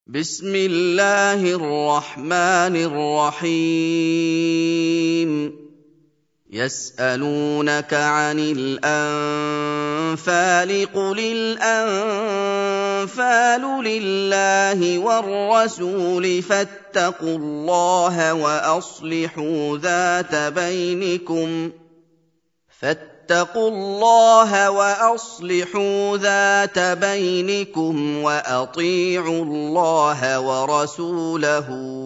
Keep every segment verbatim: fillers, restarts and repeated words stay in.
بسم الله الرحمن الرحيم يسألونك عن الأنفال قل الأنفال لله والرسول فاتقوا الله وأصلحوا ذات بينكم فاتقوا الله وأصلحوا ذات بينكم وأطيعوا الله ورسوله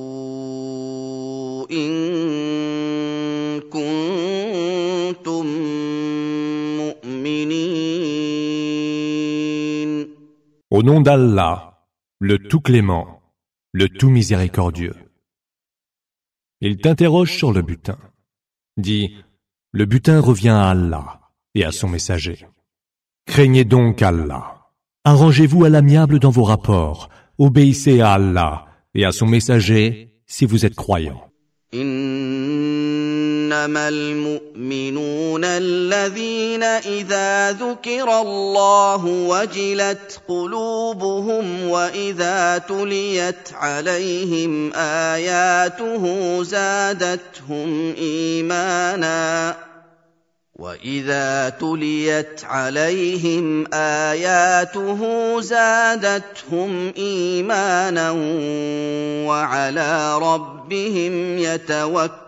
إن كنتم مؤمنين. Au nom d'Allah, le tout clément, le tout miséricordieux. Il t'interroge sur le butin. Dis, le butin revient à Allah et à son messager. Craignez donc Allah. Arrangez-vous à l'amiable dans vos rapports. Obéissez à Allah et à son messager si vous êtes croyants. إنما المؤمنون الذين إذا ذكر الله وجلت قلوبهم وإذا تليت عليهم آياته زادتهم إيمانا وإذا تليت عليهم آياته زادتهم إيمانا وعلى ربهم يتوكلون.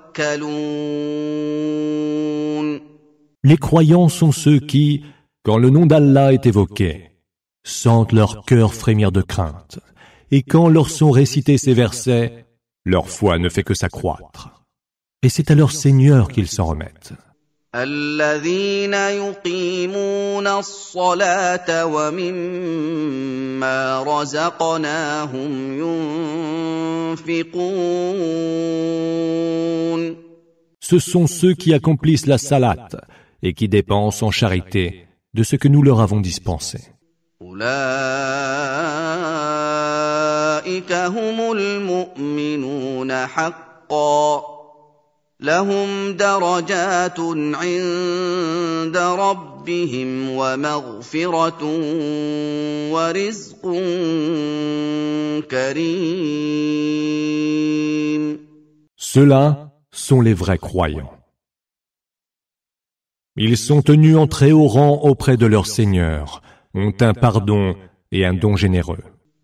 Les croyants sont ceux qui, quand le nom d'Allah est évoqué, sentent leur cœur frémir de crainte, et quand leur sont récités ces versets, leur foi ne fait que s'accroître. Et c'est à leur Seigneur qu'ils s'en remettent. الذين يقيمون الصلاة ومما رزقناهم ينفقون. Ce sont ceux qui accomplissent la salate et qui dépensent en charité de ce que nous leur avons dispensé. أولئك هم المؤمنون حقا لهم درجات عند ربهم ومغفرة ورزق كريم. Ceux-là sont les vrais croyants. Ils sont tenus en très haut rang auprès de leur Seigneur, ont un pardon et un don généreux.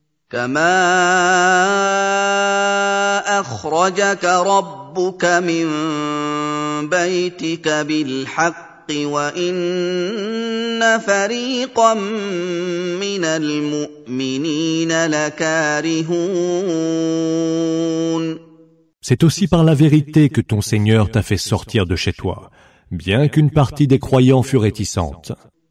كما أخرجك ربك من بيتك بالحق وإن فريقا من المؤمنين لكارهون. C'est aussi par la vérité que ton Seigneur t'a fait sortir de chez toi, bien qu'une partie des croyants fût réticente.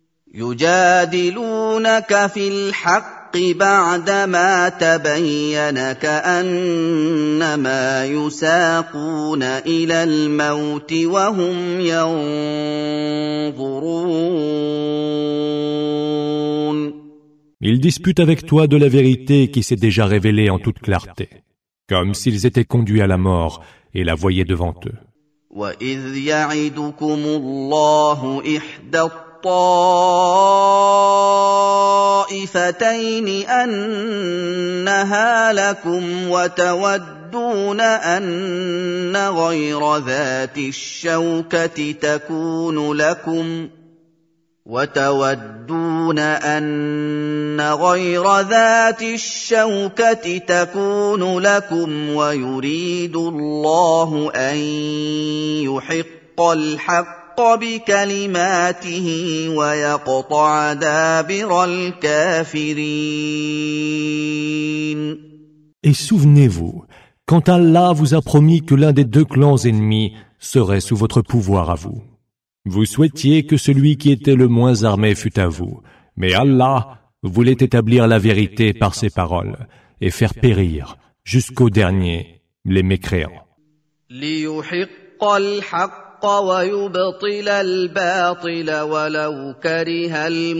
يجادلونك في الحق بعدما تبين كأنما يساقون إلى الموت وهم ينظرون. Ils disputent avec toi de la vérité qui s'est déjà révélée en toute clarté, comme s'ils étaient conduits à la mort et la voyaient devant eux. وإذ يعدكم الله إحدى الطائفتين أنها لكم وتودون أن غير ذات الشوكة تكون لكم وتودون أن غير ذات الشوكة تكون لكم ويريد الله أن يحق الحق بكلماته ويقطع دابر الكافرين. Et souvenez-vous, quand Allah vous a promis que l'un des deux clans ennemis serait sous votre pouvoir à vous. Vous souhaitiez que celui qui était le moins armé fût à vous, mais Allah voulait établir la vérité par ses paroles et faire périr jusqu'au dernier les mécréants. ليحق الحق ويبطل الباطل ولو كره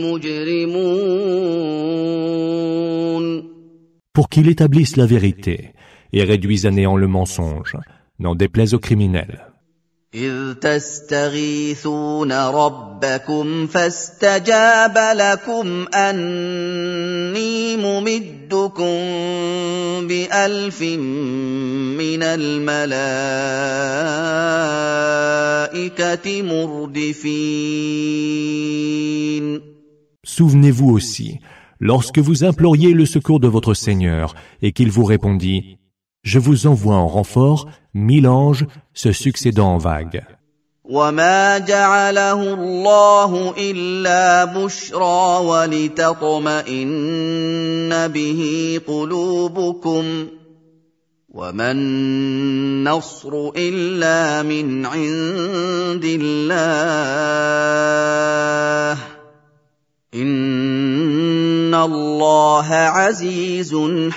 المجرمون. Pour qu'il établisse la vérité et réduise à néant le mensonge, n'en déplaise aux criminels. إذ تستغيثون ربكم فاستجاب لكم أني ممدكم بألف من الملائكة مردفين. Souvenez-vous aussi, lorsque vous imploriez le secours de votre Seigneur et qu'il vous répondit « Je vous envoie en renfort mille anges se succédant en vagues. » وما جعله الله إلا بشرى ولتطمئن به قلوبكم وما النصر إلا من عند الله إن الله عزيز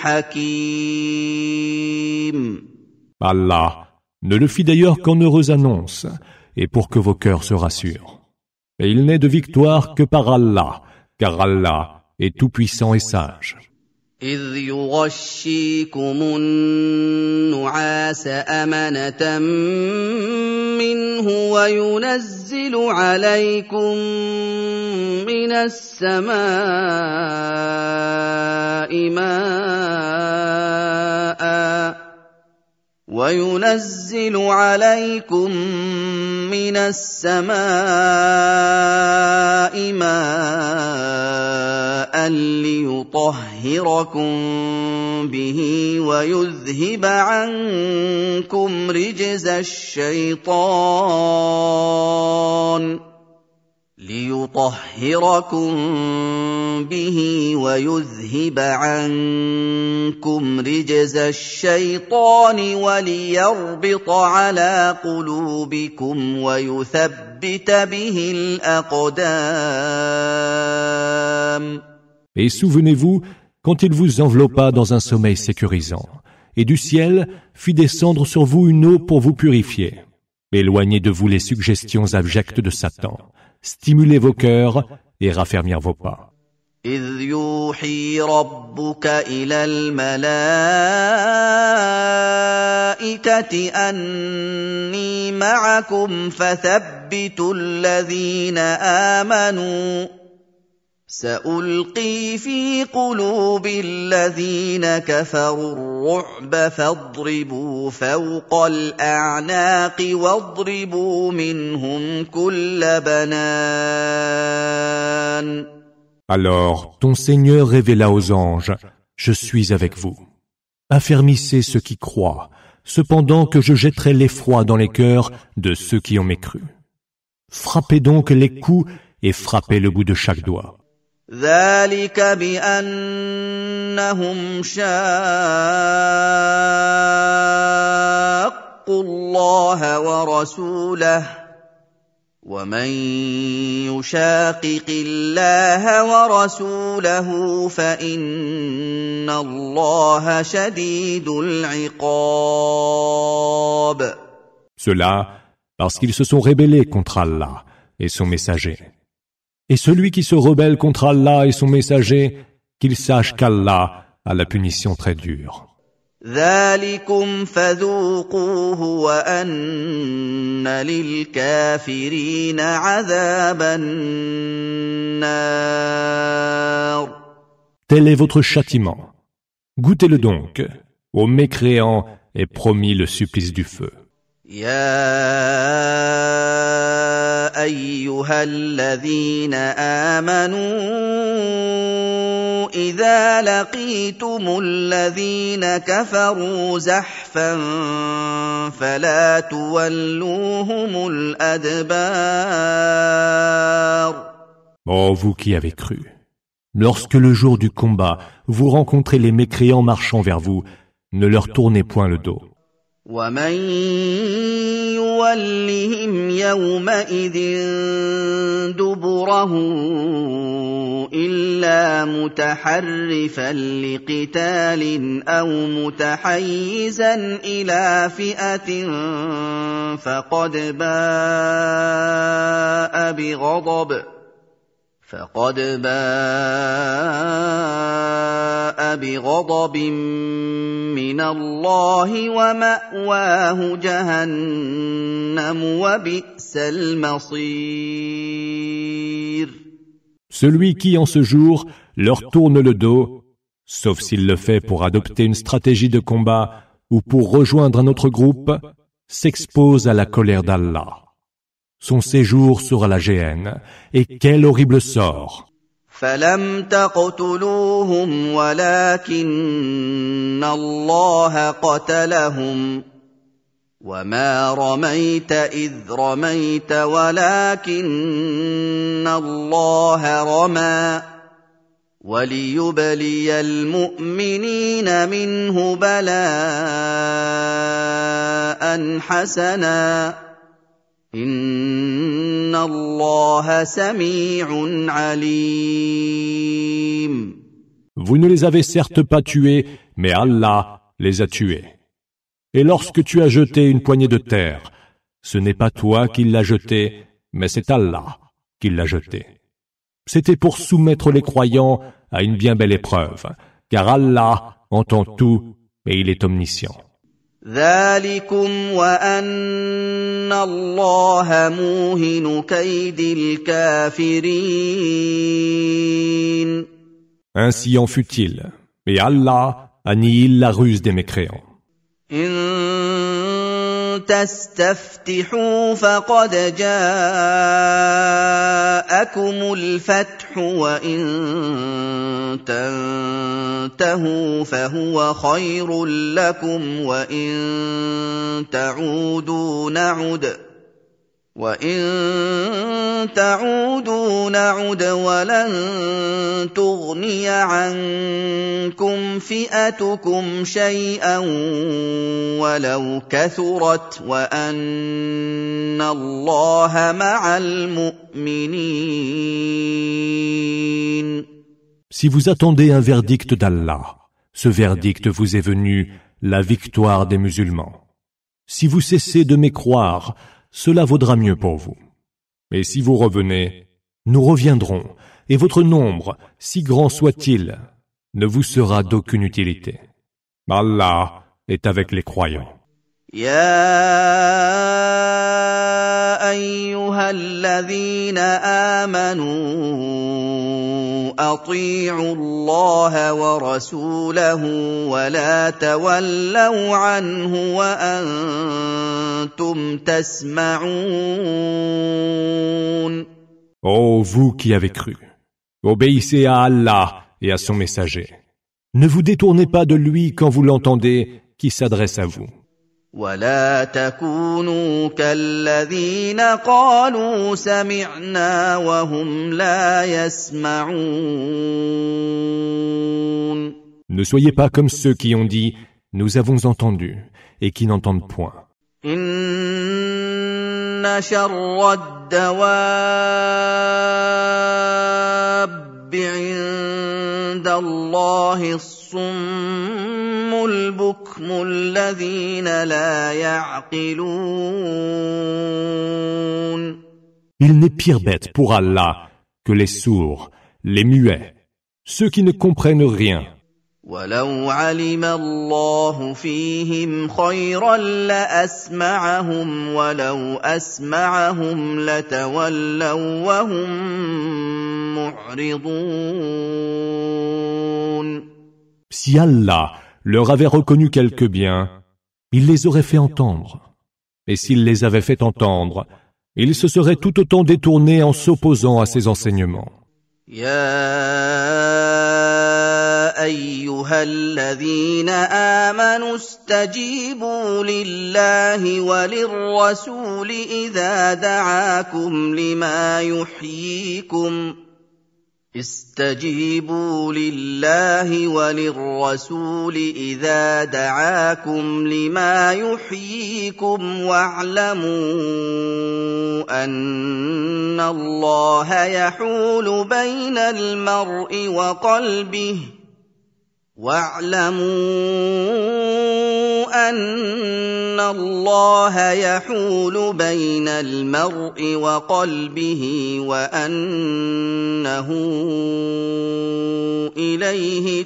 حكيم. Allah ne le fit d'ailleurs qu'en heureuse annonce, et pour que vos cœurs se rassurent. Et il n'est de victoire que par Allah, car Allah est tout-puissant et sage. إذ يغشيكم النعاس أمنة منه وينزل عليكم من السماء ماء وينزل عليكم من السماء ماء ليطهركم به ويذهب عنكم رجز الشيطان ليطهركم به ويذهب عنكم رجز الشيطان وليربط على قلوبكم ويثبت به الأقدام. Et souvenez-vous quand il vous enveloppa dans un sommeil sécurisant, et du ciel fit descendre sur vous une eau pour vous purifier. Éloignez de vous les suggestions abjectes de Satan. Stimulez vos cœurs et raffermir vos pas. إذ يوحي ربك إلى الملائكة أني معكم فثبتوا الذين آمنوا سألقي في قلوب الذين كفروا الرعب فاضربوا فوق الأعناق واضربوا منهم كل بنان. Alors ton Seigneur révéla aux anges, je suis avec vous. Affermissez ceux qui croient, cependant que je jetterai l'effroi dans les cœurs de ceux qui ont mécru. Frappez donc les coups et frappez le bout de chaque doigt. ذلك بأنهم شاقوا الله ورسوله ومن يشاقق الله ورسوله فإن الله شديد العقاب. Cela parce qu'ils se sont rébellés contre Allah et son messager. Et celui qui se rebelle contre Allah et son messager, qu'il sache qu'Allah a la punition très dure. ذلكم فذوقوه وأن للكافرين عذاب النار. Tel est votre châtiment. Goûtez-le donc. Aux mécréants est promis le supplice du feu. يا أيها الذين آمنوا إذا لقيتم الذين كفروا زحفا فلا تولوهم الأدبار. Ô vous qui avez cru, lorsque le jour du combat vous rencontrez les mécréants marchant vers vous, ne leur tournez point le dos. ومن يولهم يومئذ دبره إلا متحرفا لقتال أو متحيزا إلى فئة فقد باء بغضب فقد باء بغضب من الله ومأواه جهنم وبئس المصير. Celui qui, en ce jour, leur tourne le dos, sauf s'il le fait pour adopter une stratégie de combat ou pour rejoindre un autre groupe, s'expose à la colère d'Allah. Son séjour sera la géhenne, et quel horrible sort! فلم تقتلوهم ولكن الله قتلهم وما رميت إذ رميت ولكن الله رمى وليبلي المؤمنين منه بلاء حسنا إن الله سميع عليم. Vous ne les avez certes pas tués, mais Allah les a tués. Et lorsque tu as jeté une poignée de terre, ce n'est pas toi qui l'as jetée, mais c'est Allah qui l'a jetée. C'était pour soumettre les croyants à une bien belle épreuve, car Allah entend tout et il est omniscient. ذلكم وأن الله موهن كيد الكافرين. Ainsi en fut-il, et Allah annihile la ruse des mécréants. إن تستفتحوا فقد جاءكم الفتح وإن تنتهوا فهو خير لكم وإن تعودوا نعد وَإِن تَعُودُوا نَعُدْ وَلَن تُغْنِيَ عَنكُمْ فِئَتُكُمْ شَيْئًا وَلَوْ كَثُرَتْ وَأَنَّ اللَّهَ مَعَ الْمُؤْمِنِينَ. Si vous attendez un verdict d'Allah, ce verdict vous est venu, la victoire des musulmans. Si vous cessez de mécroire, cela vaudra mieux pour vous. Et si vous revenez, nous reviendrons, et votre nombre, si grand soit-il, ne vous sera d'aucune utilité. Allah est avec les croyants. يا أيها الذين آمنوا أطيعوا الله ورسوله ولا تولوا عنه وأنتم تسمعون. Ô vous qui avez cru, obéissez à Allah et à son messager. Ne vous détournez pas de lui quand vous l'entendez qui s'adresse à vous. ولا تكونوا كالذين قالوا سمعنا وهم لا يسمعون. Ne soyez pas comme ceux qui ont dit « Nous avons entendu » et qui n'entendent point. إن شر الدواب عند الله الصم البكم الذين لا يعقلون. Il n'est pire bête pour Allah que les sourds, les muets, ceux qui ne comprennent rien. ولو علم الله فيهم خيرا لأسمعهم ولو أسمعهم لتولوا وهم معرضون. Si Allah leur avait reconnu quelque bien, il les aurait fait entendre. Et s'il les avait fait entendre, ils se seraient tout autant détournés en s'opposant à ses enseignements. يا أيها الذين آمنوا استجيبوا لله وللرسول إذا دعاكم لما يحييكم استجيبوا لله وللرسول إذا دعاكم لما يحييكم واعلموا أن الله يحول بين المرء وقلبه واعلموا أن أَنَّ اللَّهَ يَحُولُ بَيْنَ الْمَرْءِ وَقَلْبِهِ وَأَنَّهُ إِلَيْهِ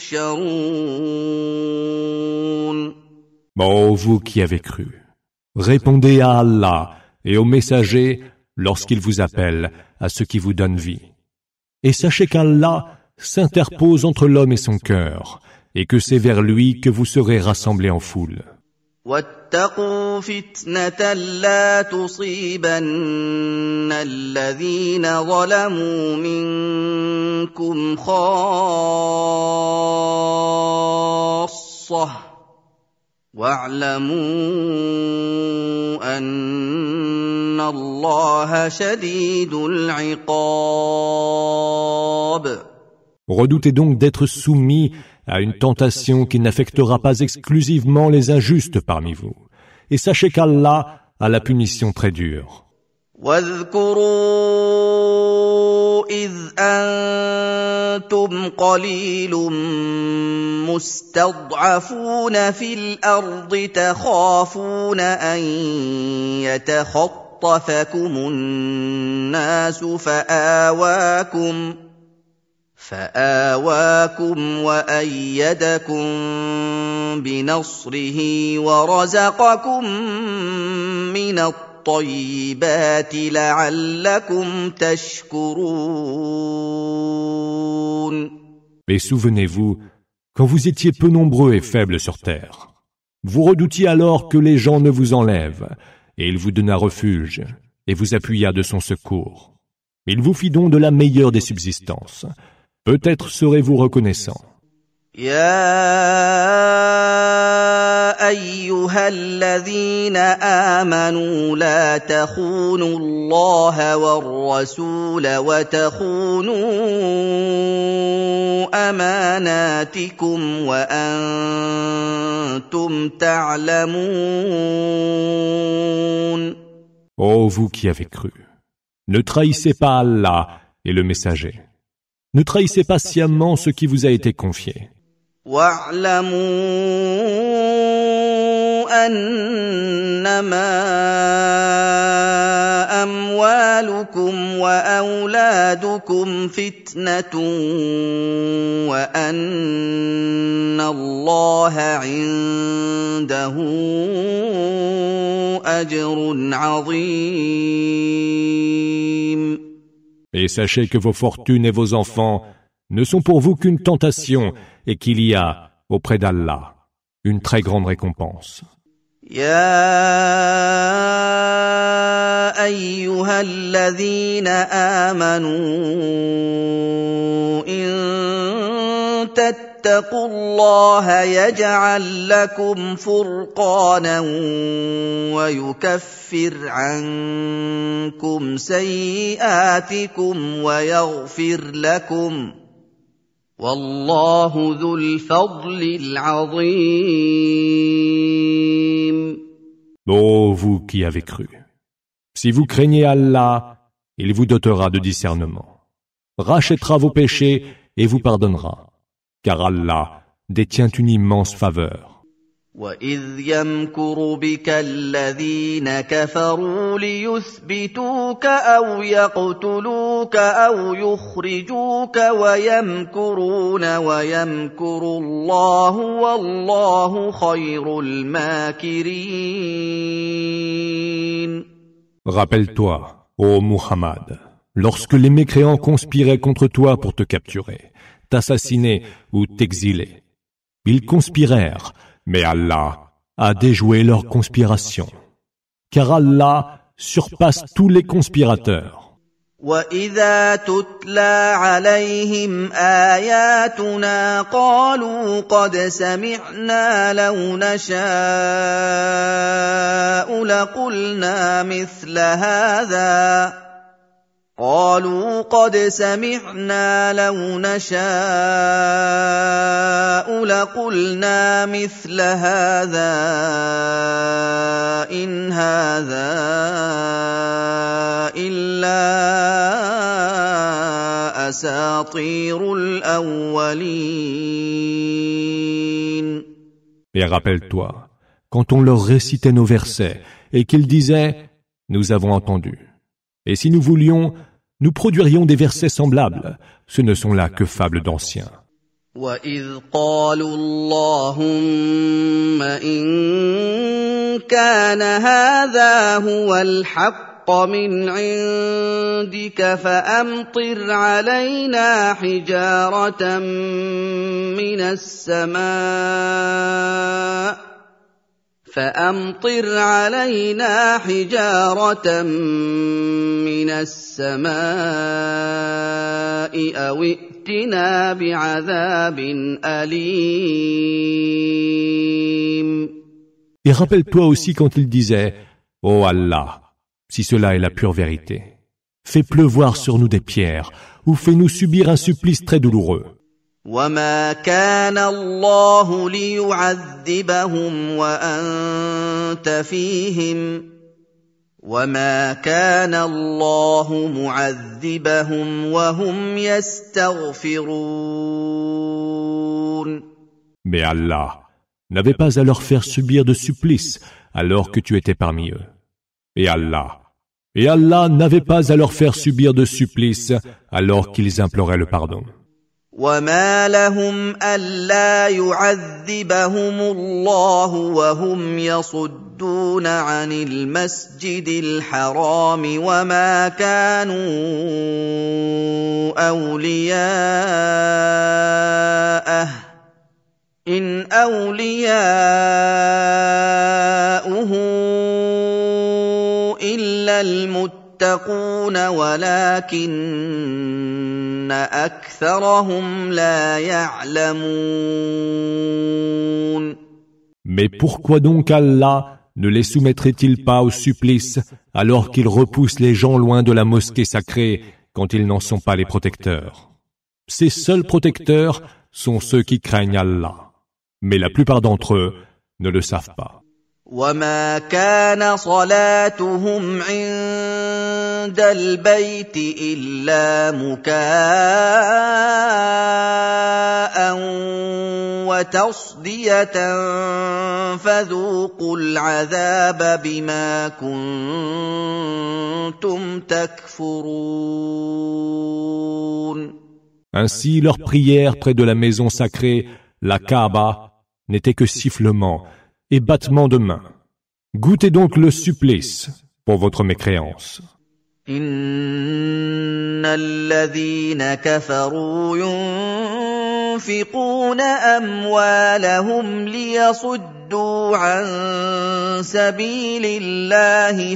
تُحْشَرُونَ. Ô vous qui avez cru, répondez à Allah et aux messagers lorsqu'ils vous appellent à ce qui vous donne vie. Et sachez qu'Allah s'interpose entre l'homme et son cœur, et que c'est vers lui que vous serez rassemblés en foule. وَاتَّقُوا فِتْنَةً لَا تُصِيبَنَّ الَّذِينَ ظَلَمُوا مِنكُمْ خَاصَّةً وَاعْلَمُوا أَنَّ اللَّهَ شَدِيدُ الْعِقَابِ. Redoutez donc d'être soumis à une tentation qui n'affectera pas exclusivement les injustes parmi vous. Et sachez qu'Allah a la punition très dure. واذكروا إذ أنتم قليل مستضعفون في الأرض تخافون أن يتخطفكم الناس فآواكم فآواكم وأيدكم بنصره ورزقكم من الطيبات لعلكم تشكرون. Mais souvenez-vous, quand vous étiez peu nombreux et faibles sur terre, vous redoutiez alors que les gens ne vous enlèvent, et il vous donna refuge, et vous appuya de son secours. Il vous fit don de la meilleure des subsistances. Peut-être serez-vous reconnaissant. يا أيها الذين آمنوا لا تخونوا الله والرسول وتخونوا أماناتكم وأنتم تعلمون. Ô vous qui avez cru, ne trahissez pas Allah et le messager. Ne trahissez pas sciemment ce qui vous a été confié. وَاعْلَمُوا أَنَّمَا أَمْوَالُكُمْ وَأَوْلَادُكُمْ فِتْنَةٌ وَأَنَّ اللَّهَ عِندَهُ أَجْرٌ عَظِيمٌ. Et sachez que vos fortunes et vos enfants ne sont pour vous qu'une tentation et qu'il y a, auprès d'Allah, une très grande récompense. يا أيها الذين آمنوا إن تتقوا الله يجعل لكم فرقانا ويكفر عنكم سيئاتكم ويغفر لكم والله ذو الفضل العظيم. Ô vous qui avez cru, si vous craignez Allah, il vous dotera de discernement, rachètera vos péchés et vous pardonnera, car Allah détient une immense faveur. وَإِذْ يَمْكُرُ بِكَ الَّذِينَ كَفَرُوا لِيُثْبِتُوكَ أَوْ يَقْتُلُوكَ أَوْ يُخْرِجُوكَ وَيَمْكُرُونَ وَيَمْكُرُ اللَّهُ وَاللَّهُ خَيْرُ الْمَاكِرِينَ. Rappelle-toi, ô Muhammad, lorsque les mécréants conspiraient contre toi pour te capturer, t'assassiner ou t'exiler. Ils conspirèrent, mais Allah a déjoué leur conspiration, car Allah surpasse tous les conspirateurs. وَإِذَا تُتْلَى عَلَيْهِمْ آيَاتُنَا قَالُوا قَدْ سَمِعْنَا لَوْ نَشَاءُ لَقُلْنَا مِثْلَ هَذَا قالوا قد سمعنا لو نشاء لقلنا مثل هذا إن هذا إلا أساطير الأولين. Et rappelle-toi, quand on leur récitait nos versets et qu'ils disaient « Nous avons entendu ». Et si nous voulions, nous produirions des versets semblables. Ce ne sont là que fables d'anciens. وَإِذْ قَالُوا اللَّهُمَّ إِن كَانَ هَذَا هُوَ الْحَقَّ مِنْ عِندِكَ فَأَمْطِرْ عَلَيْنَا حِجَارَةً مِنَ السَّمَاءِ فأمطر علينا حجارة من السماء أو ائتنا بعذاب أليم. Et rappelle-toi aussi quand il disait « Ô Allah, si cela est la pure vérité, fais pleuvoir sur nous des pierres ou fais-nous subir un supplice très douloureux. » وَمَا كَانَ اللَّهُ لِيُعَذِّبَهُمْ وَأَنتَ فِيهِمْ وَمَا كَانَ اللَّهُ مُعَذِّبَهُمْ وَهُمْ يَسْتَغْفِرُونَ. Mais Allah n'avait pas à leur faire subir de supplice alors que tu étais parmi eux. Et Allah, et Allah n'avait pas à leur faire subir de supplice alors qu'ils imploraient le pardon. وَمَا لَهُمْ أَلَّا يُعَذِّبَهُمُ اللَّهُ وَهُمْ يَصُدُّونَ عَنِ الْمَسْجِدِ الْحَرَامِ وَمَا كَانُوا أَوْلِيَاءَهُ إِنْ أَوْلِيَاؤُهُ إِلَّا الْمُتَّقُونَ وَلَكِنَّ أَكْثَرَهُمْ لَا يَعْلَمُونَ. Mais pourquoi donc Allah ne les soumettrait-il pas au supplice alors qu'il repousse les gens loin de la mosquée sacrée quand ils n'en sont pas les protecteurs? Ces seuls protecteurs sont ceux qui craignent Allah, mais la plupart d'entre eux ne le savent pas. وَمَا كَانَ صَلَاتُهُمْ عِندَ الْبَيْتِ إِلَّا مُكَاءً وَتَصْدِيَةً فَذُوقُوا الْعَذَابَ بِمَا كُنتُمْ تَكْفُرُونَ. Ainsi, leur prière près de la maison sacrée, la Kaaba, n'était que sifflement et battement de mains. Goûtez donc le supplice pour votre mécréance. إِنَّ الَّذِينَ كَفَرُوا يُنفِقُونَ أَمْوَالَهُمْ لِيَصُدُّوا عَن سَبِيلِ اللَّهِ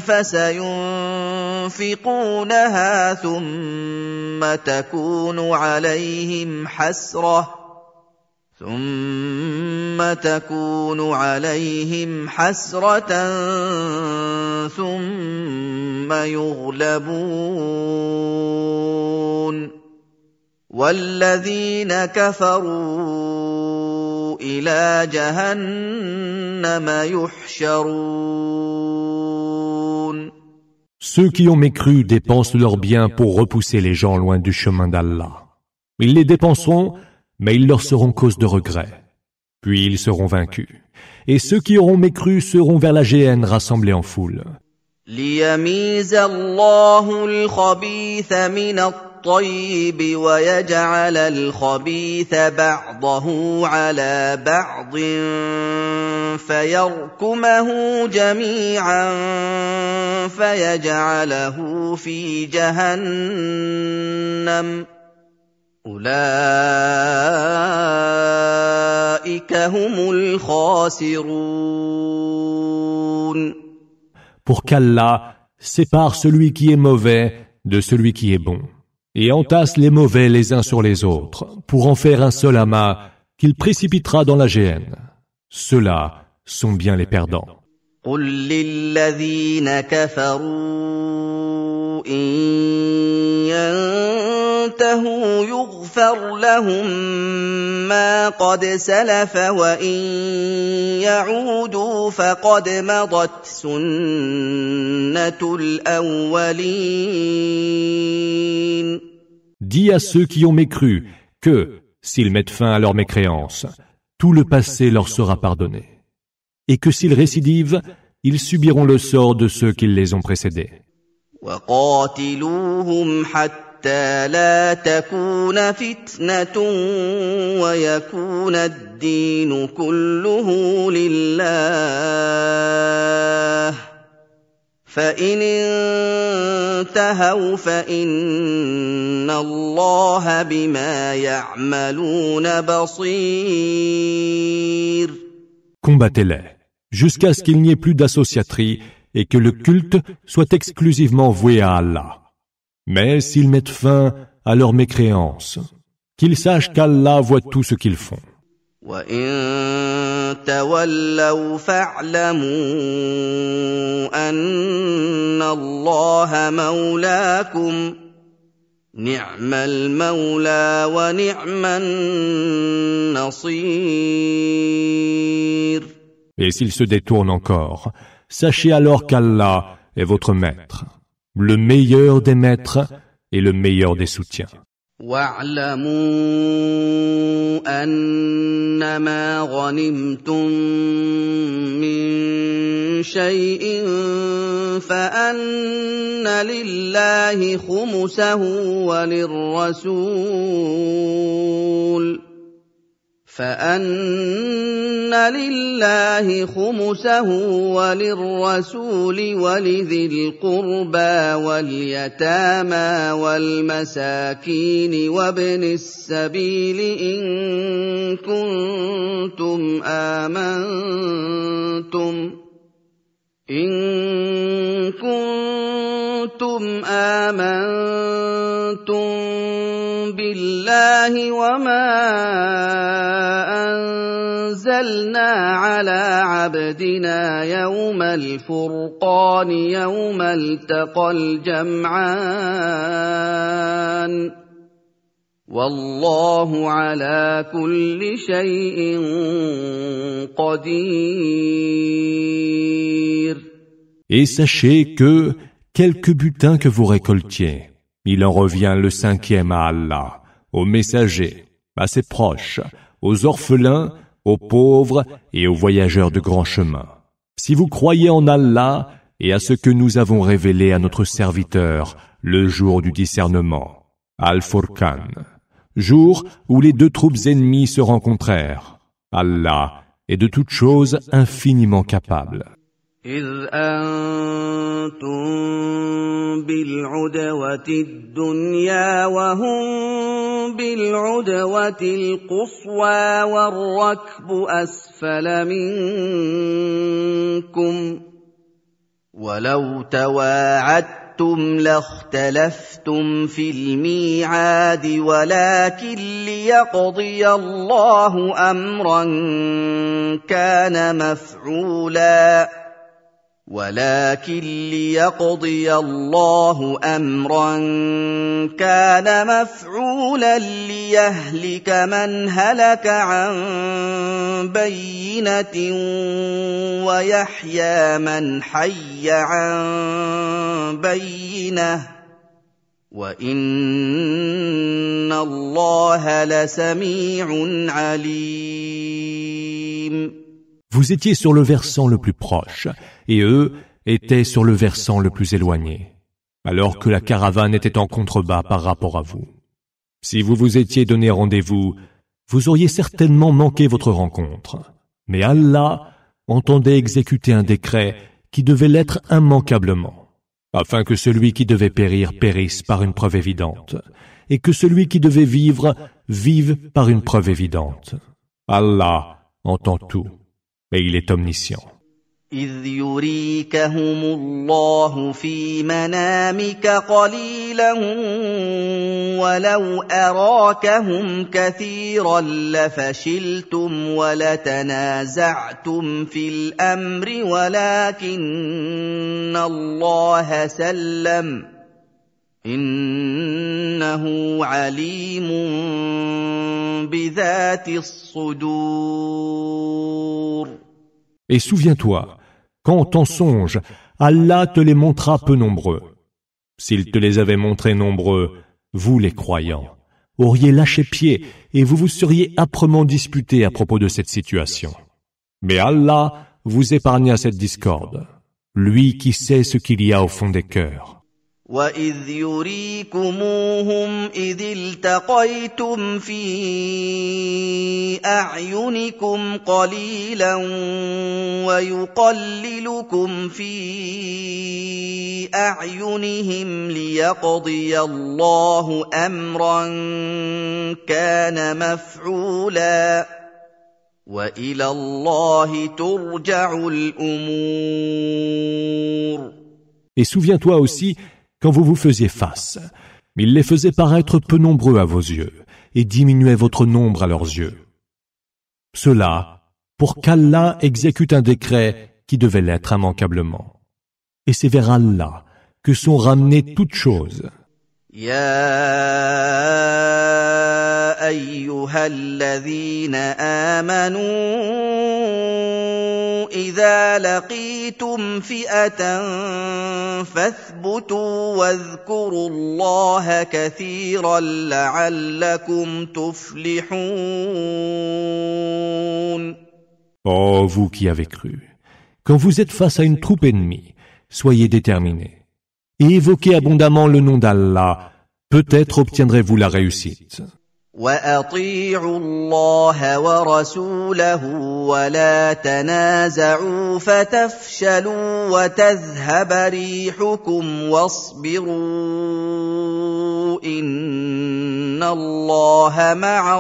فَسَيُنفِقُونَهَا ثُمَّ تَكُونُ عَلَيْهِمْ حَسْرَةً ثم تكون عليهم حسرة ثم يغلبون والذين كفروا إلى جهنم يحشرون. Ceux qui ont mécru dépensent leurs biens pour repousser les gens loin du chemin d'Allah. Ils les dépenseront, mais ils leur seront cause de regret. Puis ils seront vaincus. Et ceux qui auront mécru seront vers la géhenne rassemblés en foule. لِيَمِيزَ اللَّهُ الْخَبِيثَ مِنَ الطَّيِّبِ وَيَجْعَلَ الْخَبِيثَ بَعْضَهُ عَلَى بَعْضٍ فَيَرْكُمَهُ جَمِيعًا فَيَجْعَلَهُ فِي جَهَنَّمَ أُولَئِكَ هُمُ الْخَاسِرُونَ. Pour qu'Allah sépare celui qui est mauvais de celui qui est bon, et entasse les mauvais les uns sur les autres, pour en faire un seul amas qu'il précipitera dans la géhenne. Ceux-là sont bien les perdants. قُل لِّلَّذِينَ كَفَرُوا إِن يَنتَهُوا يُغْفَرْ لَهُم مَّا قَدْ سَلَفَ وَإِن يَعُودُوا فَقَدْ مَضَتْ سُنَّةُ الْأَوَّلِينَ. Dis à ceux qui ont mécru que, s'ils mettent fin à leur mécréance, tout le passé leur sera pardonné. et que s'ils récidivent, ils subiront le sort de ceux qui les ont précédés. وقاتلوهم حتى لا تكون فتنة ويكون الدين كله لله فإن انتهوا فإن الله بما يعملون بصير. Combattez-les, jusqu'à ce qu'il n'y ait plus d'associaterie et que le culte soit exclusivement voué à Allah. Mais s'ils mettent fin à leur mécréance, qu'ils sachent qu'Allah voit tout ce qu'ils font. وَإِن تَوَلَّوْا فَاعْلَمُوا أَنَّ اللَّهَ مَوْلَاكُمْ نِعْمَ الْمَوْلَى وَنِعْمَ النَّصِيرُ. Et s'ils se détournent encore, sachez alors qu'Allah est votre maître, le meilleur des maîtres et le meilleur des soutiens. وَاعْلَمُوا أَنَّمَا غَنِمْتُم مِّن شَيْءٍ فَأَنَّ لِلَّهِ خُمُسَهُ وَلِلرَّسُولِ فَأَنَّ لِلَّهِ خُمُسَهُ وَلِلرَّسُولِ وَلِذِي الْقُرْبَى وَالْيَتَامَى وَالْمَسَاكِينِ وَابْنِ السَّبِيلِ إِن كُنتُمْ آمَنتُمْ إِن كُنتُمْ آمَنتُم بِاللَّهِ وَمَا أَنزَلْنَا عَلَىٰ عَبْدِنَا يَوْمَ الْفُرْقَانِ يَوْمَ الْتَقَى الْجَمْعَانِ وَاللَّهُ عَلَىٰ كُلِّ شَيْءٍ قَدِيرٌ. Et sachez que, quelque butin que vous récoltiez, il en revient le cinquième à Allah, aux messagers, à ses proches, aux orphelins, aux pauvres et aux voyageurs de grand chemin. Si vous croyez en Allah et à ce que nous avons révélé à notre serviteur le jour du discernement, Al-Furqan, jour où les deux troupes ennemies se rencontrèrent, Allah est de toutes choses infiniment capable. إِذْ أَنتُم بِالْعُدْوَةِ الدُّنْيَا وَهُم بِالْعُدْوَةِ الْقُصْوَىٰ وَالرَّكْبُ أَسْفَلَ مِنكُمْ وَلَوْ تَوَاعَدتُّمْ لَاخْتَلَفْتُمْ فِي الْمِيعَادِ وَلَكِن لِّيَقْضِيَ اللَّهُ أَمْرًا كَانَ مَفْعُولًا ولكن ليقضي الله أمرا كان مفعولا ليهلك من هلك عن بينة ويحيى من حي عن بينة وإن الله لسميع عليم. Vous étiez sur le versant le plus proche, et eux étaient sur le versant le plus éloigné, alors que la caravane était en contrebas par rapport à vous. Si vous vous étiez donné rendez-vous, vous auriez certainement manqué votre rencontre. Mais Allah entendait exécuter un décret qui devait l'être immanquablement, afin que celui qui devait périr périsse par une preuve évidente, et que celui qui devait vivre vive par une preuve évidente. Allah entend tout. Et il est omniscient. إِذْ يُرِيكَهُمُ اللَّهُ فِي مَنَامِكَ قَلِيلًا وَلَوْ أَرَاكَهُمْ كَثِيرًا لَفَشِلْتُمْ وَلَتَنَازَعْتُمْ فِي الْأَمْرِ وَلَكِنَّ اللَّهَ سَلَّمَ إِنَّهُ عَلِيمٌ بِذَاتِ الصُّدُورِ. Et souviens-toi, quand en songe, Allah te les montra peu nombreux. S'il te les avait montrés nombreux, vous les croyants, auriez lâché pied et vous vous seriez âprement disputés à propos de cette situation. Mais Allah vous épargna cette discorde, lui qui sait ce qu'il y a au fond des cœurs. وَإِذْ يُرِيكُمُوهُمْ إِذِ الْتَقَيْتُمْ فِي أَعْيُنِكُمْ قَلِيلًا وَيُقَلِّلُكُمْ فِي أَعْيُنِهِمْ لِيَقْضِيَ اللَّهُ أَمْرًا كَانَ مَفْعُولًا وَإِلَى اللَّهِ تُرْجَعُ الْأُمُورُ. Et souviens-toi aussi, quand vous vous faisiez face, il les faisait paraître peu nombreux à vos yeux, et diminuait votre nombre à leurs yeux. Cela, pour qu'Allah exécute un décret qui devait l'être immanquablement. Et c'est vers Allah que sont ramenées toutes choses. يا أيها الذين آمنوا إذا لقيتم فئة فاثبتوا واذكروا الله كثيرا لعلكم تفلحون. Ô vous qui avez cru, quand vous êtes face à une troupe ennemie, soyez déterminés. Et évoquez abondamment le nom d'Allah, peut-être obtiendrez-vous la réussite. وَأَطِيعُوا اللَّهَ وَرَسُولَهُ وَلَا تَنَازَعُوا فَتَفْشَلُوا وَتَذْهَبَ رِيحُكُمْ وَاصْبِرُوا إِنَّ اللَّهَ مَعَ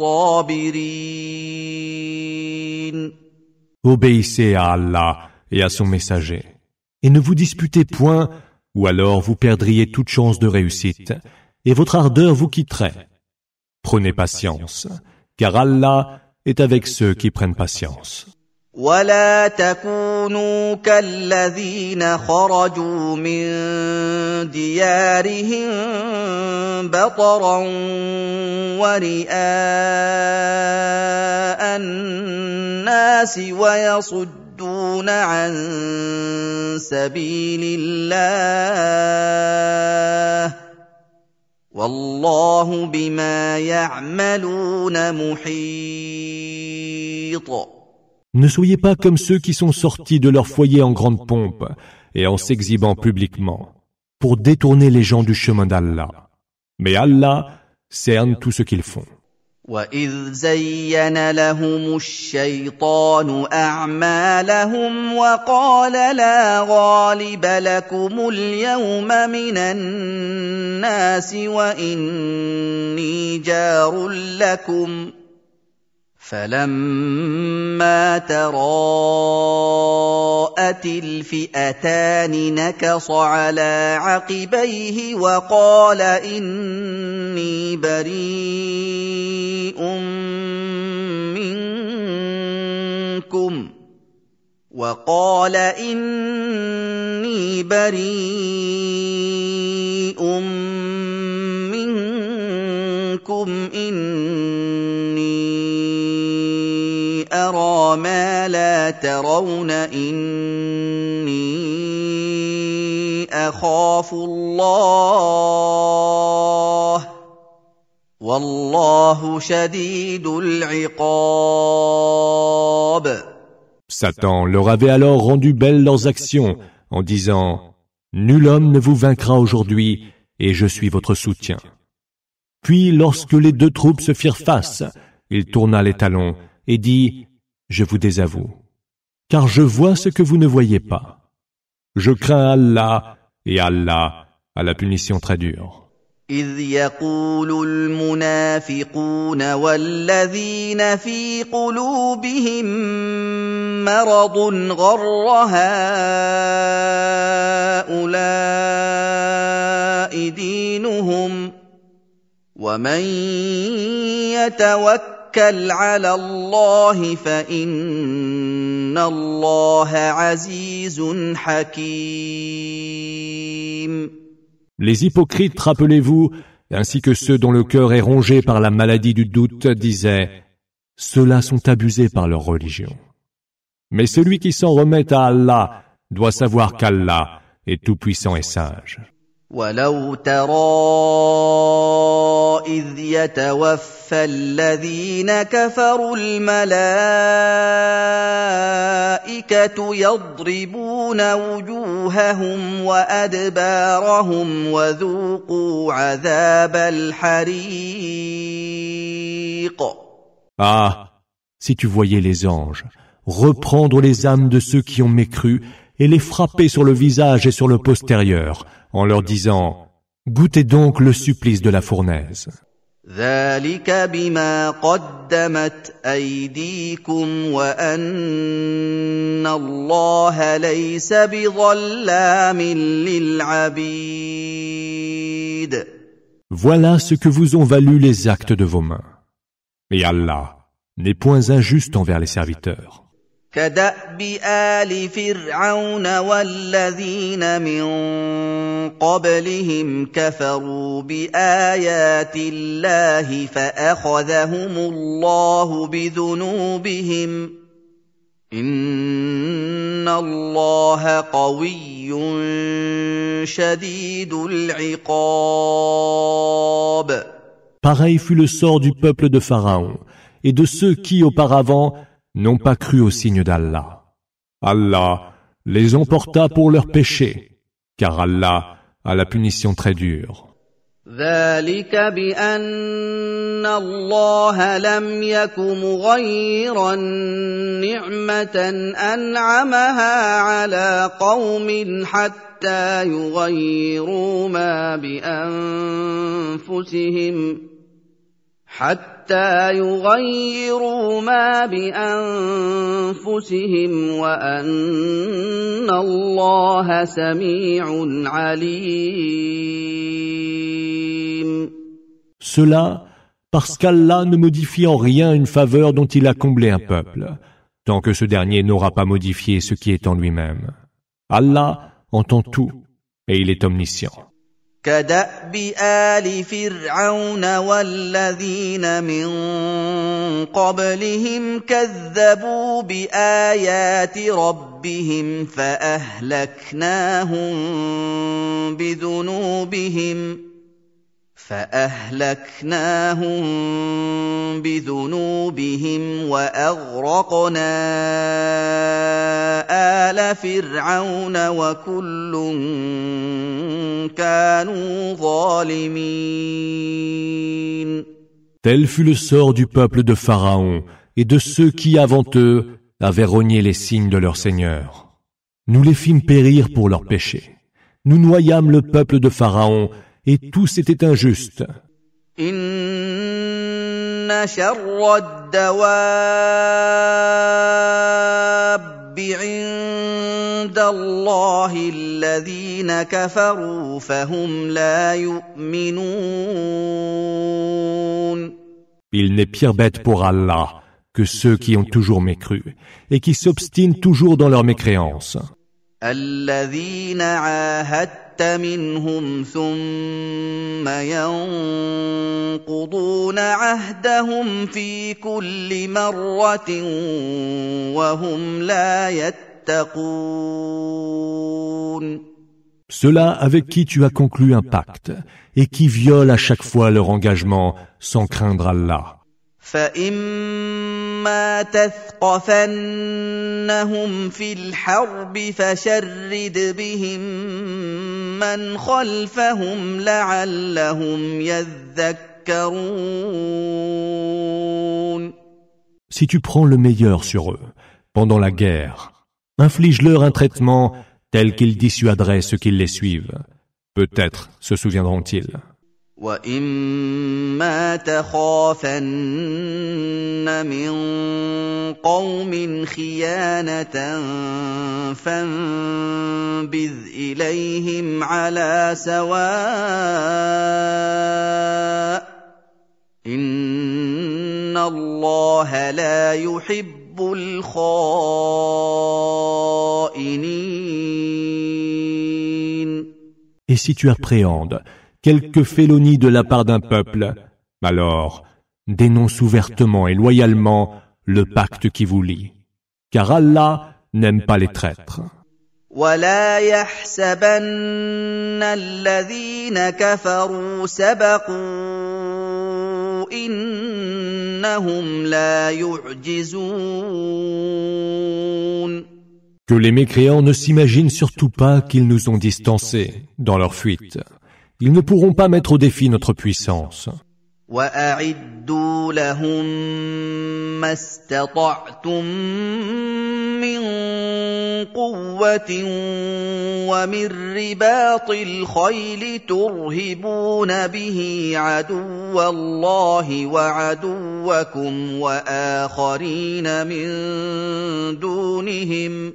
الصَّابِرِينَ. Obéissez à Allah et à son messager, et ne vous disputez point, ou alors vous perdriez toute chance de réussite, et votre ardeur vous quitterait. Prenez patience, car Allah est avec ceux qui prennent patience. ولا تكونوا كالذين خرجوا من ديارهم بطرا ورئاء الناس ويصدون عن سبيل الله والله بما يعملون محيط. Ne soyez pas comme ceux qui sont sortis de leur foyer en grande pompe et en s'exhibant publiquement, pour détourner les gens du chemin d'Allah. Mais Allah cerne tout ce qu'ils font. وَإِذْ زَيَّنَ لَهُمُ الشَّيْطَانُ أَعْمَالَهُمْ وَقَالَ لَا غَالِبَ لَكُمُ الْيَوْمَ مِنَ النَّاسِ وَإِنِّي جَارٌ لَكُمْ فَلَمَّا تَرَاءَتِ الْفِئَتَانِ نَكَصَ عَلَىٰ عَقِبَيْهِ وَقَالَ إِنِّي بَرِيءٌ مِّنكُمْ وَقَالَ إِنِّي بَرِيءٌ مِّنكُمْ إِنِّي أَرَىٰ مَا لَا تَرَوْنَ إِنِّي أَخَافُ اللَّهَ وَاللَّهُ شَدِيدُ الْعِقَابِ. Satan leur avait alors rendu belles leurs actions en disant « Nul homme ne vous vaincra aujourd'hui et je suis votre soutien. » Puis lorsque les deux troupes se firent face, il tourna les talons et dit « Je vous désavoue, car je vois ce que vous ne voyez pas. Je crains Allah, et Allah a la punition très dure. » إِذْ يَقُولُ الْمُنَافِقُونَ وَالَّذِينَ فِي قُلُوبِهِم مَّرَضٌ غَرَّ هَٰؤُلَاءِ دِينُهُمْ وَمَن يَتَوَكَّلْ عَلَى اللَّهِ فَإِنَّ اللَّهَ عَزِيزٌ حَكِيمٌ. Les hypocrites, rappelez-vous, ainsi que ceux dont le cœur est rongé par la maladie du doute, disaient « Ceux-là sont abusés par leur religion. » Mais celui qui s'en remet à Allah doit savoir qu'Allah est tout-puissant et sage. وَلَوْ تَرَىٰ إِذْ يَتَوَفَّى الَّذِينَ كَفَرُوا الْمَلَائِكَةُ الْمَلَائِكَةُ يَضْرِبُونَ وُجُوهَهُمْ وَأَدْبَارَهُمْ وَذُوقُوا عَذَابَ الْحَرِيقِ. Ah, si tu voyais les anges reprendre les âmes de ceux qui ont mécru et les frapper sur le visage et sur le postérieur, en leur disant « Goûtez donc le supplice de la fournaise ». ذَلِكَ بِمَا قَدَّمَتْ أَيْدِيكُمْ وَأَنَّ اللَّهَ لَيْسَ بِظَلَّامٍ لِلْعَبِيدِ. Voilà ce que vous ont valu les actes de vos mains. Et Allah n'est point injuste envers les serviteurs. كَدَأْبِ آلِ فِرْعَوْنَ وَالَّذِينَ مِن قَبْلِهِمْ كَفَرُوا بِآيَاتِ اللَّهِ فَأَخَذَهُمُ اللَّهُ بِذُنُوبِهِمْ ۗ إِنَّ اللَّهَ قَوِيٌّ شَدِيدُ الْعِقَابِ. Pareil fut le sort du peuple de Pharaon et de ceux qui, auparavant, n'ont pas cru au signe d'Allah. Allah les emporta pour leurs péchés, car Allah a la punition très dure. ذَلِكَ بِأَنَّ اللَّهَ لَمْ يَكُ مُغَيِّرًا نِّعْمَةً أَنْعَمَهَا عَلَىٰ قَوْمٍ حَتَّىٰ يُغَيِّرُوا مَا بِأَنفُسِهِمْ حتى يغيروا ما بأنفسهم وأن الله سميع عليم. Cela parce qu'Allah ne modifie en rien une faveur dont il a comblé un peuple, tant que ce dernier n'aura pas modifié ce qui est en lui-même. Allah entend tout et il est omniscient. كَدَأْبِ آلِ فِرْعَوْنَ وَالَّذِينَ مِن قَبْلِهِمْ كَذَّبُوا بِآيَاتِ رَبِّهِمْ فَأَهْلَكْنَاهُم بِذُنُوبِهِمْ فَأَهْلَكْنَاهُم بِذُنُوبِهِمْ وَأَغْرَقْنَا آلَ فِرْعَوْنَ وَكُلٌّ كَانُوا ظَالِمِينَ. Tel fut le sort du peuple de Pharaon et de ceux qui, avant eux, avaient rogné les signes de leur Seigneur. Nous les fîmes périr pour leurs péchés. Nous noyâmes le peuple de Pharaon et tous étaient injustes. إِنَّ شَرَّ الدَّوَابِّ عِندَ اللَّهِ الَّذِينَ كَفَرُوا فَهُمْ لَا يُؤْمِنُونَ. Il n'est pire bête pour Allah que ceux qui ont toujours mécru et qui s'obstinent toujours dans leur mécréance. الَّذِينَ عَاهَدتَّ مِنْهُمْ ثُمَّ يَنقُضُونَ عَهْدَهُمْ فِي كُلِّ مَرَّةٍ وَهُمْ لَا يَتَّقُونَ. Ceux-là avec qui tu as conclu un pacte et qui violent à chaque fois leur engagement sans craindre Allah. فَإِمَّا تَثْقَفَنَّهُمْ فِي الْحَرْبِ فَشَرِّدْ بِهِم مَّنْ خَلْفَهُمْ لَعَلَّهُمْ يَذَّكَّرُونَ. Si tu prends le meilleur sur eux, pendant la guerre, inflige-leur un traitement tel qu'il dissuaderait ceux qui les suivent. Peut-être se souviendront-ils. وَإِمَّا تَخَافَنَّ مِن قَوْمٍ خِيَانَةً فَانبِذْ إِلَيْهِمْ عَلَىٰ سَوَاءٍ ۚ إِنَّ اللَّهَ لَا يُحِبُّ الْخَائِنِينَ. Et si tu appréhendes quelque félonie de la part d'un peuple, alors dénonce ouvertement et loyalement le pacte qui vous lie, car Allah n'aime pas les traîtres. وَلَا يَحْسَبَنَّ الَّذِينَ كَفَرُوا سَبَقُوا إِنَّهُمْ لَا يُعْجِزُونَ. Que les mécréants ne s'imaginent surtout pas qu'ils nous ont distancés dans leur fuite. Ils ne pourront pas mettre au défi notre puissance. وَأَعِدُّوا لَهُم مَّا اسْتَطَعْتُم مِّن قُوَّةٍ وَمِن رِّبَاطِ الْخَيْلِ تُرْهِبُونَ بِهِ عَدُوَّ اللَّهِ وَعَدُوَّكُمْ وَآخَرِينَ مِن دُونِهِمْ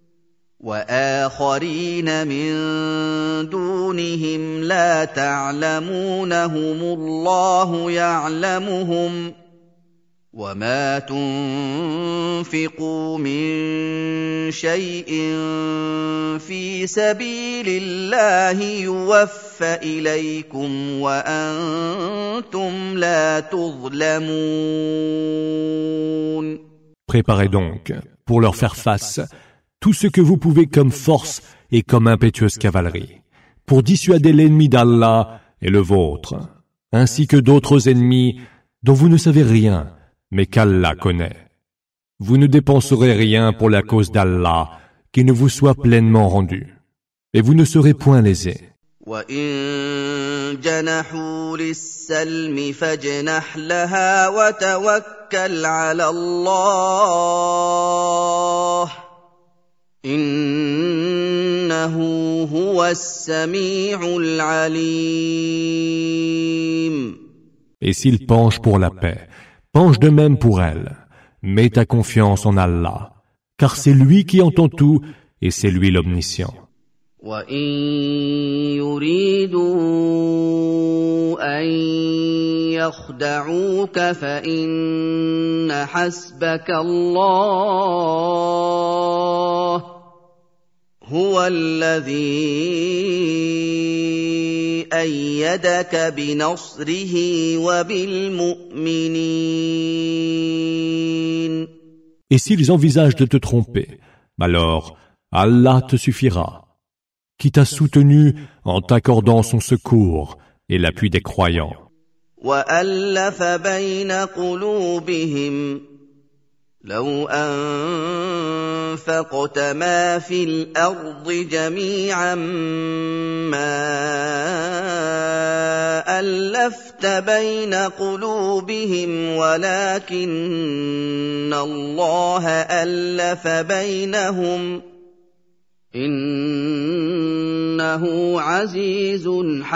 وآخرين من دونهم لا تعلمونهم الله يعلمهم وما تنفقوا من شيء في سبيل الله يوفى إليكم وأنتم لا تظلمون. Préparez donc, pour leur faire face, tout ce que vous pouvez comme force et comme impétueuse cavalerie, pour dissuader l'ennemi d'Allah et le vôtre, ainsi que d'autres ennemis dont vous ne savez rien, mais qu'Allah connaît. Vous ne dépenserez rien pour la cause d'Allah qui ne vous soit pleinement rendu, et vous ne serez point lésés. وَإِن جَنَحُوا لِلسَّلْمِ فَاجْنَحْ لَهَا وَتَوَكَّلْ عَلَى اللَّهِ إِنَّهُ هُوَ السَّمِيعُ الْعَلِيمُ. Et s'ils penchent pour la paix, penche de même pour elle. Mets ta confiance en Allah, car c'est lui qui entend tout et c'est lui l'omniscient. وَإِن يُرِيدُوا أَن يَخْدَعُوكَ فَإِنَّ حَسْبَكَ اللَّهُ هُوَ الَّذِي أَيَّدَكَ بِنَصْرِهِ وَبِالْمُؤْمِنِينَ. Et s'ils envisagent de te tromper, alors Allah te suffira, qui t'a soutenu en t'accordant son secours et l'appui des croyants. وَأَلَّفَ بَيْنَ قُلُوبِهِمْ لَوْ أَنفَقْتَ مَا فِي الْأَرْضِ جَمِيعًا مَّا أَلَّفْتَ بَيْنَ قُلُوبِهِمْ وَلَكِنَّ اللَّهَ أَلَّفَ بَيْنَهُمْ إِنَّهُ عَزِيزٌ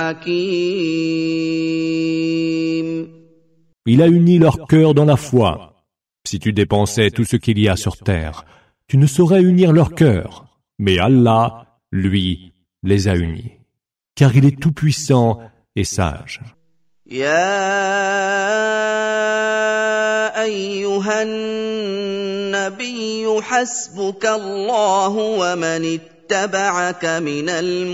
حَكِيمٌ. Il a uni leur cœur dans la foi. Si tu dépensais tout ce qu'il y a sur terre, tu ne saurais unir leur cœur. Mais Allah, lui, les a unis. Car il est tout-puissant et sage. يا أيها النبي حسبك الله ومن اتبعك من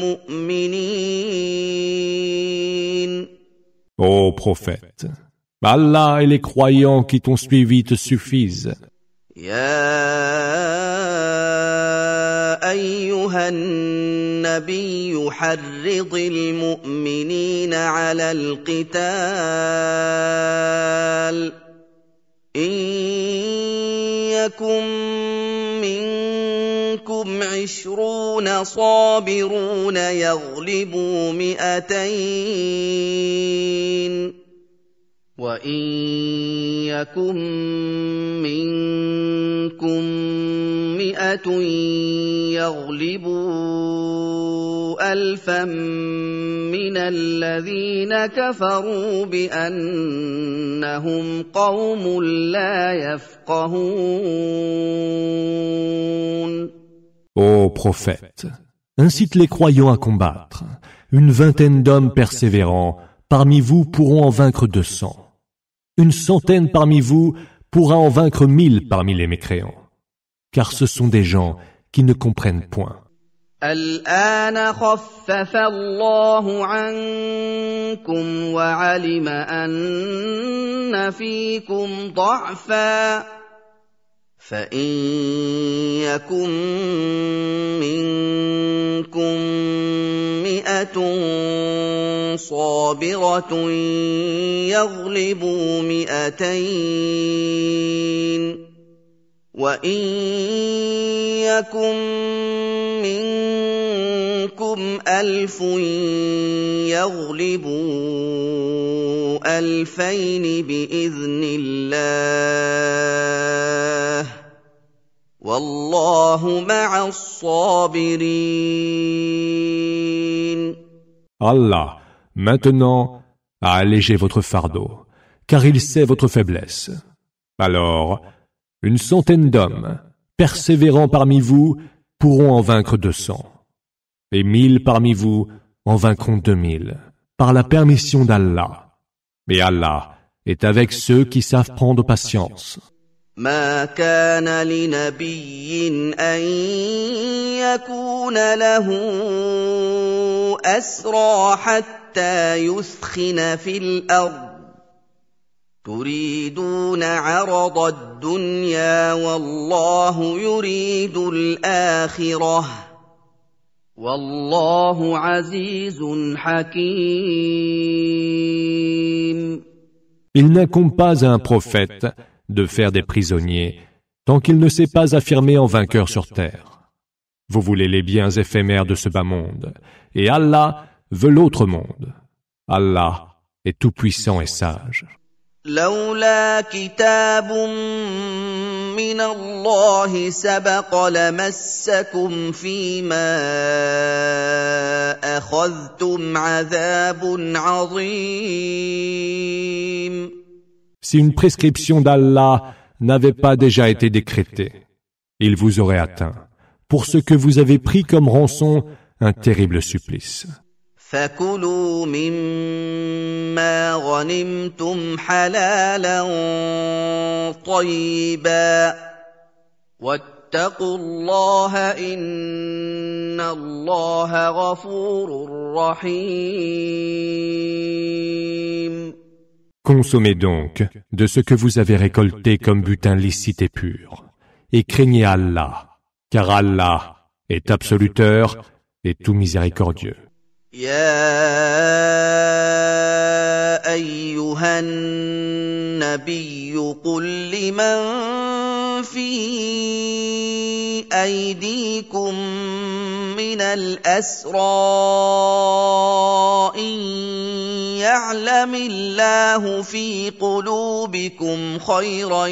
المؤمنين. Ô prophète, Allah et les croyants qui t'ont suivi te suffisent. يا أيها النبي حرض المؤمنين على القتال إن يكن منكم عشرون صابرون يغلبوا مئتين وَإِن يَكُن مِّنكُم مِّائَةٌ يَغْلِبُوا أَلْفًا مِّنَ الَّذِينَ كَفَرُوا بِأَنَّهُمْ قَوْمٌ لَّا يَفْقَهُونَ. Ô prophète, incite les croyants à combattre. Une vingtaine d'hommes persévérants parmi vous pourront en vaincre deux cents. Une centaine parmi vous pourra en vaincre mille parmi les mécréants. Car ce sont des gens qui ne comprennent point. الآن خفف الله عنكم وعلم أن فيكم ضعفا فإن يكن منكم مئة صابرة يغلبوا مئتين وَإِن يَكُن مِّنكُمْ أَلْفٌ يَغْلِبُوا أَلْفَيْنِ بِإِذْنِ اللَّهِ وَاللَّهُ مَعَ الصَّابِرِينَ. Allah, maintenant, a allégé votre fardeau, car il sait votre faiblesse. Alors, une centaine d'hommes, persévérants parmi vous, pourront en vaincre deux cents. Et mille parmi vous en vaincront deux mille, par la permission d'Allah. Et Allah est avec ceux qui savent prendre patience. ما كان لنبي أن يكون له أسرى حتى يثخن في الأرض تريدون عرض الدنيا والله يريد الآخرة والله عزيز حكيم. Il n'incombe pas à un prophète de faire des prisonniers tant qu'il ne s'est pas affirmé en vainqueur sur terre. Vous voulez les biens éphémères de ce bas monde, et Allah veut l'autre monde. Allah est tout-puissant et sage. لولا كتاب من الله سبق لمسكم فيما أخذتم عذاب عظيم. Si une prescription d'Allah n'avait pas déjà été décrétée, il vous aurait atteint, pour ce que vous avez pris comme rançon, un terrible supplice. فَكُلُوا مِمَّا غَنِمْتُمْ حَلَالًا طَيِّبًا وَاتَّقُوا اللَّهَ إِنَّ اللَّهَ غَفُورٌ رَّحِيمٌ. Consommez donc de ce que vous avez récolté comme butin licite et pur, et craignez Allah, car Allah est absoluteur et tout miséricordieux. يا أيها النبي قل لمن في أيديكم من الأسرى إن يعلم الله في قلوبكم خيرا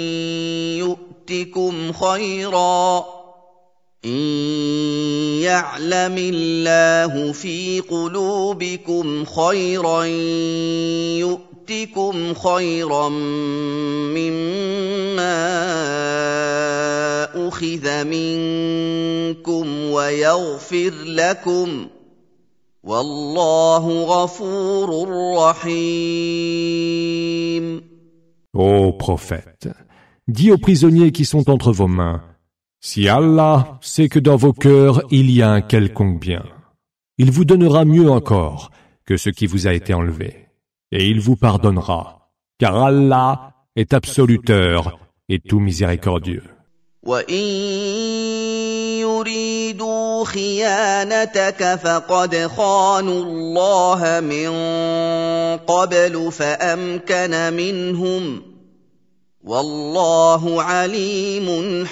يؤتكم خيرا إن يعلم الله في قلوبكم خيرا يؤتكم خيرا مما أخذ منكم ويغفر لكم والله غفور رحيم. Ô prophète, dis aux prisonniers qui sont entre vos mains, si Allah sait que dans vos cœurs il y a un quelconque bien, il vous donnera mieux encore que ce qui vous a été enlevé, et il vous pardonnera, car Allah est absoluteur et tout miséricordieux. وَإِن يُرِيدُوا خِيَانَتَكَ فَقَدْ خَانُوا اللَّهَ مِن قَبْلُ فَأَمْكَنَ مِنْهُمْ وَاللَّهُ عَلِيمٌ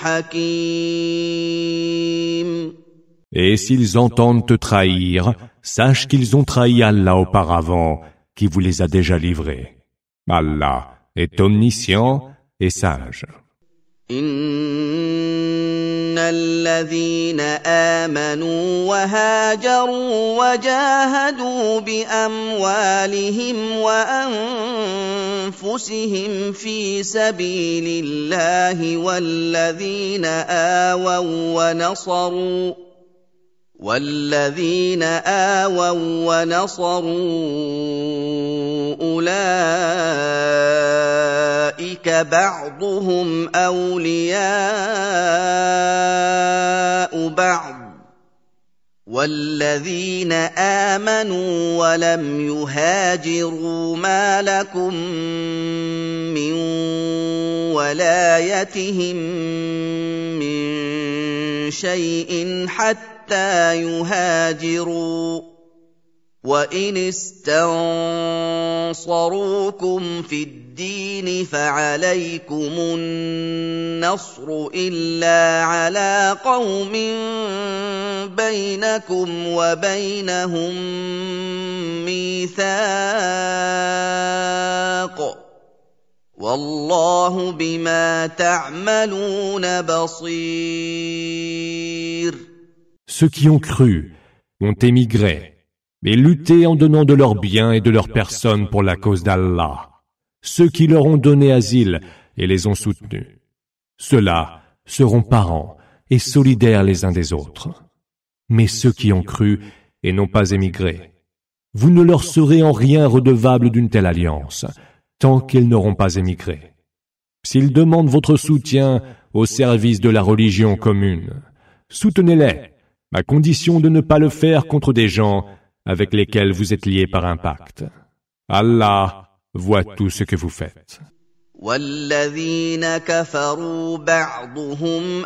حَكِيمٌ. Et s'ils entendent te trahir, sache qu'ils ont trahi Allah auparavant, qui vous les a déjà livrés. Allah est omniscient et sage. إن الذين آمنوا وهاجروا وجاهدوا بأموالهم وأنفسهم في سبيل الله والذين آووا ونصروا والذين آووا ونصروا أولئك بعضهم أولياء بعض والذين آمنوا ولم يهاجروا ما لكم من ولايتهم من شيء حتى يهاجروا وَإِنِ اسْتَنصَرُوكُمْ فِي الدِّينِ فَعَلَيْكُمُ النَّصْرُ إِلَّا عَلَىٰ قَوْمٍ بَيْنَكُمْ وَبَيْنَهُم مِّيثَاقٌ ۗ وَاللَّهُ بِمَا تَعْمَلُونَ بَصِيرٌ. Ceux qui ont cru ont émigré et lutté en donnant de leurs biens et de leurs personnes pour la cause d'Allah. Ceux qui leur ont donné asile et les ont soutenus. Ceux-là seront parents et solidaires les uns des autres. Mais ceux qui ont cru et n'ont pas émigré, vous ne leur serez en rien redevables d'une telle alliance, tant qu'ils n'auront pas émigré. S'ils demandent votre soutien au service de la religion commune, soutenez-les, à condition de ne pas le faire contre des gens avec lesquels vous êtes liés par un pacte. Allah voit tout ce que vous faites. وَالَّذِينَ كَفَرُوا بَعْضُهُمْ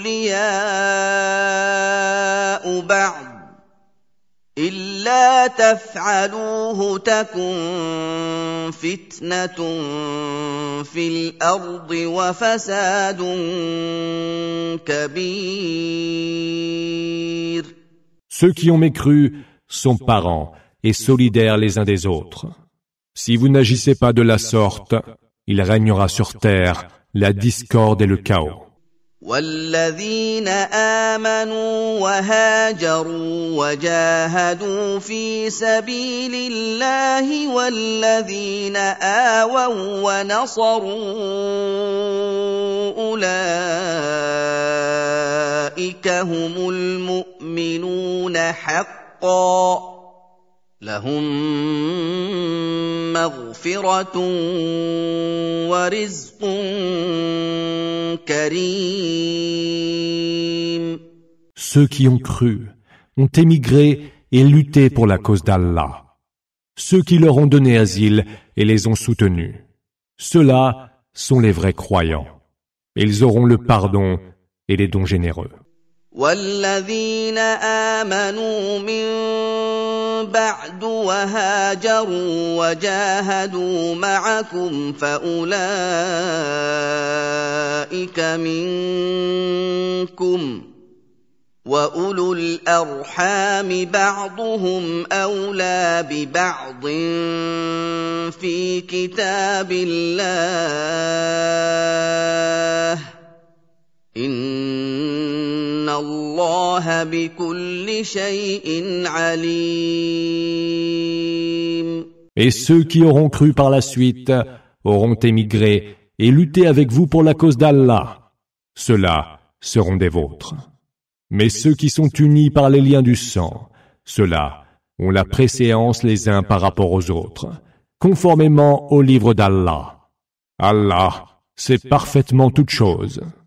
أَوْلِيَاءُ بَعْضٍ إِلَّا تَفْعَلُوهُ تَكُن فِتْنَةٌ فِي الْأَرْضِ وَفَسَادٌ كَبِيرٌ. Ceux qui ont mécru sont parents et solidaires les uns des autres. Si vous n'agissez pas de la sorte, il régnera sur terre la discorde et le chaos. وَالَّذِينَ آمَنُوا وَهَاجَرُوا وَجَاهَدُوا فِي سَبِيلِ اللَّهِ وَالَّذِينَ آوَوا وَّنَصَرُوا أُولَٰئِكَ هُمُ الْمُؤْمِنُونَ حَقًّا لَهُم مَّغْفِرَةٌ وَرِزْقٌ كَرِيمٌ. Ceux qui ont cru, ont émigré et lutté pour la cause d'Allah. Ceux qui leur ont donné asile et les ont soutenus. Ceux-là sont les vrais croyants. Ils auront le pardon et les dons généreux. وَالَّذِينَ آمَنُوا مِن بَعْدُ وَهَاجَرُوا وَجَاهَدُوا مَعَكُمْ فَأُولَٰئِكَ مِنكُمْ ۚ وَأُولُو الْأَرْحَامِ بَعْضُهُمْ أَوْلَىٰ بِبَعْضٍ فِي كِتَابِ اللَّهِ ۗ إِنَّ اللَّهَ بِكُلِّ شَيْءٍ عَلِيمٌ. Et ceux qui auront cru par la suite auront émigré et lutté avec vous pour la cause d'Allah. Ceux-là seront des vôtres. Mais ceux qui sont unis par les liens du sang, ceux-là ont la préséance les uns par rapport aux autres, conformément au livre d'Allah. Allah sait parfaitement toutes choses.